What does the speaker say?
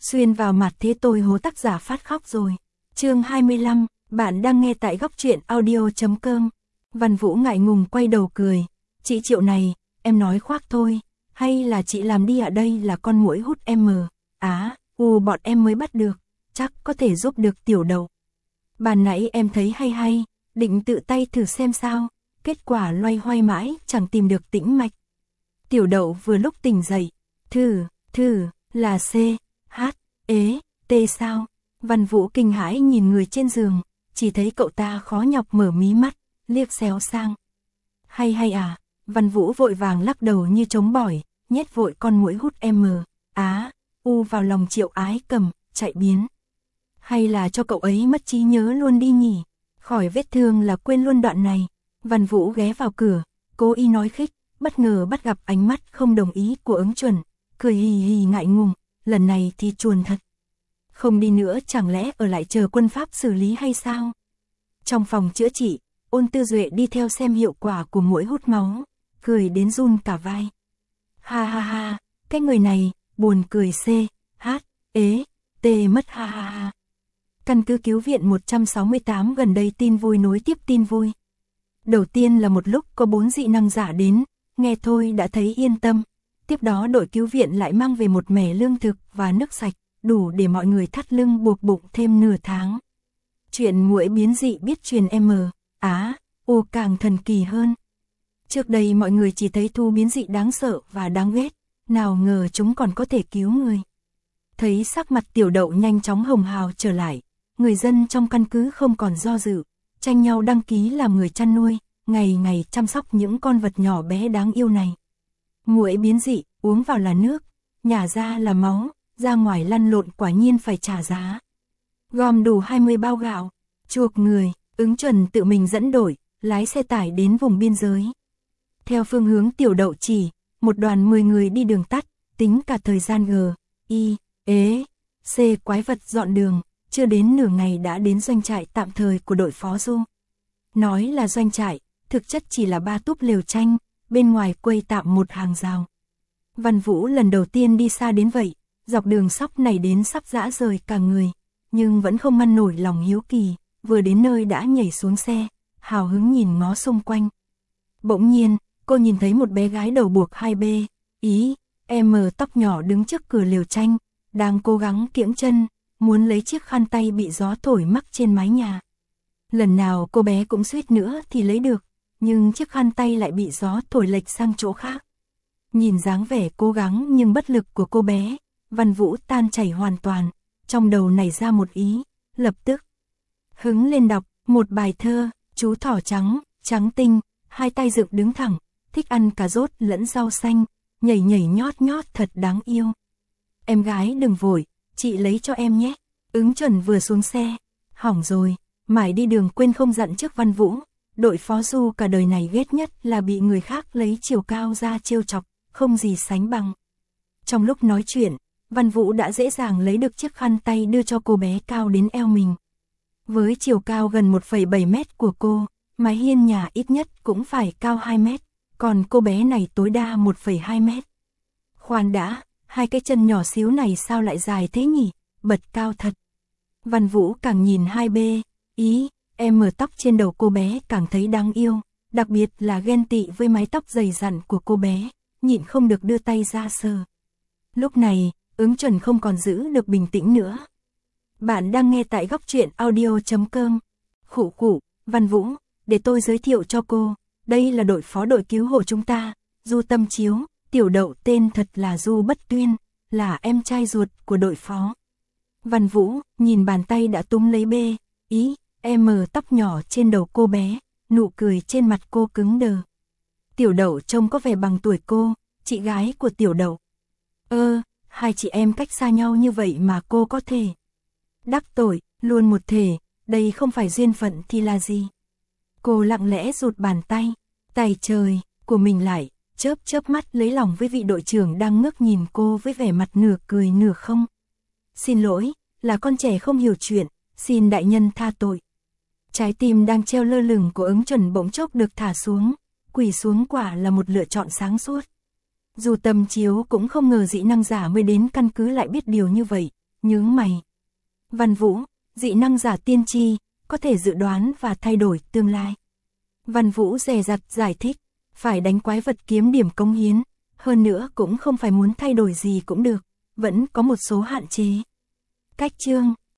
xuyên vào mặt thế tôi hố tác giả phát khóc rồi. Chương 25, bạn đang nghe tại góc truyện audio.com. Văn Vũ ngại ngùng quay đầu cười. Chị Triệu này, em nói khoác thôi, hay là chị làm đi ạ? Đây là con muỗi hút em mờ. Bọn em mới bắt được, chắc có thể giúp được Tiểu Đậu. Ban nãy em thấy hay, định tự tay thử xem sao, kết quả loay hoay mãi chẳng tìm được tĩnh mạch. Tiểu Đậu vừa lúc tỉnh dậy, thử, là C, H, E, T sao? Văn Vũ kinh hãi nhìn người trên giường, chỉ thấy cậu ta khó nhọc mở mí mắt, liếc xéo sang. Hay à? Văn Vũ vội vàng lắc đầu như trống bỏi, nhét vội con muỗi hút M, vào lòng Triệu Ái Cầm, chạy biến. Hay là cho cậu ấy mất trí nhớ luôn đi nhỉ? Khỏi vết thương là quên luôn đoạn này. Văn Vũ ghé vào cửa, cố ý nói khích, bất ngờ bắt gặp ánh mắt không đồng ý của Ứng Chuẩn, cười hì ngại ngùng, lần này thì chuồn thật. Không đi nữa chẳng lẽ ở lại chờ quân pháp xử lý hay sao? Trong phòng chữa trị, Ôn Tư Duệ đi theo xem hiệu quả của muỗi hút máu, cười đến run cả vai. Ha, cái người này, buồn cười C, H, E, T mất ha. Căn cứ cứu viện 168 gần đây tin vui nối tiếp tin vui. Đầu tiên là một lúc có 4 dị năng giả đến, nghe thôi đã thấy yên tâm. Tiếp đó đội cứu viện lại mang về một mẻ lương thực và nước sạch, đủ để mọi người thắt lưng buộc bụng thêm nửa tháng. Chuyện muỗi biến dị biết truyền càng thần kỳ hơn. Trước đây mọi người chỉ thấy Thu biến dị đáng sợ và đáng ghét, nào ngờ chúng còn có thể cứu người. Thấy sắc mặt Tiểu Đậu nhanh chóng hồng hào trở lại, người dân trong căn cứ không còn do dự, tranh nhau đăng ký làm người chăn nuôi, ngày ngày chăm sóc những con vật nhỏ bé đáng yêu này. Muỗi biến dị, uống vào là nước, nhả ra là máu, ra ngoài lăn lộn quả nhiên phải trả giá. Gom đủ 20 bao gạo, chuộc người, Ứng Chuẩn tự mình dẫn đội, lái xe tải đến vùng biên giới. Theo phương hướng Tiểu Đậu chỉ, một đoàn 10 người đi đường tắt, tính cả thời gian G, I, E, C quái vật dọn đường, chưa đến nửa ngày đã đến doanh trại tạm thời của đội Phó Du. Nói là doanh trại, thực chất chỉ là 3 túp lều tranh, bên ngoài quây tạm một hàng rào. Văn Vũ lần đầu tiên đi xa đến vậy, dọc đường sóc này đến sắp rã rời cả người, nhưng vẫn không ngăn nổi lòng hiếu kỳ, vừa đến nơi đã nhảy xuống xe, hào hứng nhìn ngó xung quanh. Bỗng nhiên, cô nhìn thấy một bé gái đầu buộc 2B, tóc nhỏ đứng trước cửa lều tranh, đang cố gắng kiễng chân, muốn lấy chiếc khăn tay bị gió thổi mắc trên mái nhà. Lần nào cô bé cũng suýt nữa thì lấy được, nhưng chiếc khăn tay lại bị gió thổi lệch sang chỗ khác. Nhìn dáng vẻ cố gắng nhưng bất lực của cô bé, Văn Vũ tan chảy hoàn toàn, trong đầu nảy ra một ý, lập tức hứng lên đọc một bài thơ, chú thỏ trắng, trắng tinh, hai tay dựng đứng thẳng, thích ăn cà rốt lẫn rau xanh, nhảy nhót thật đáng yêu. Em gái đừng vội, chị lấy cho em nhé. Ứng Chuẩn vừa xuống xe, hỏng rồi, mãi đi đường quên không dặn trước Văn Vũ, đội Phó Du cả đời này ghét nhất là bị người khác lấy chiều cao ra trêu chọc, không gì sánh bằng. Trong lúc nói chuyện, Văn Vũ đã dễ dàng lấy được chiếc khăn tay đưa cho cô bé cao đến eo mình. Với chiều cao gần 1,7 mét của cô, mái hiên nhà ít nhất cũng phải cao 2 mét, còn cô bé này tối đa 1,2 mét. Khoan đã, hai cái chân nhỏ xíu này sao lại dài thế nhỉ, bật cao thật. Văn Vũ càng nhìn 2B, tóc trên đầu cô bé càng thấy đáng yêu, đặc biệt là ghen tị với mái tóc dày dặn của cô bé, nhịn không được đưa tay ra sờ. Lúc này, Ứng Chuẩn không còn giữ được bình tĩnh nữa. Bạn đang nghe tại góc truyện audio.com. Khụ, Văn Vũ, để tôi giới thiệu cho cô, đây là đội phó đội cứu hộ chúng ta, Du Tâm Chiếu, Tiểu Đậu tên thật là Du Bất Tuyên, là em trai ruột của đội phó. Văn Vũ nhìn bàn tay đã túm lấy B, tóc nhỏ trên đầu cô bé, nụ cười trên mặt cô cứng đờ. Tiểu Đậu trông có vẻ bằng tuổi cô, chị gái của Tiểu Đậu. Hai chị em cách xa nhau như vậy mà cô có thể đắc tội, luôn một thể, đây không phải duyên phận thì là gì? Cô lặng lẽ rụt bàn tay, tài trời, của mình lại, chớp mắt lấy lòng với vị đội trưởng đang ngước nhìn cô với vẻ mặt nửa cười nửa không. Xin lỗi, là con trẻ không hiểu chuyện, xin đại nhân tha tội. Trái tim đang treo lơ lửng của Ứng Chuẩn bỗng chốc được thả xuống, quỳ xuống quả là một lựa chọn sáng suốt. Dù Tâm Chiếu cũng không ngờ dị năng giả mới đến căn cứ lại biết điều như vậy, nhướng mày. Văn Vũ, dị năng giả tiên tri, có thể dự đoán và thay đổi tương lai. Văn Vũ dè dặt giải thích, phải đánh quái vật kiếm điểm cống hiến, hơn nữa cũng không phải muốn thay đổi gì cũng được, vẫn có một số hạn chế. Cách chương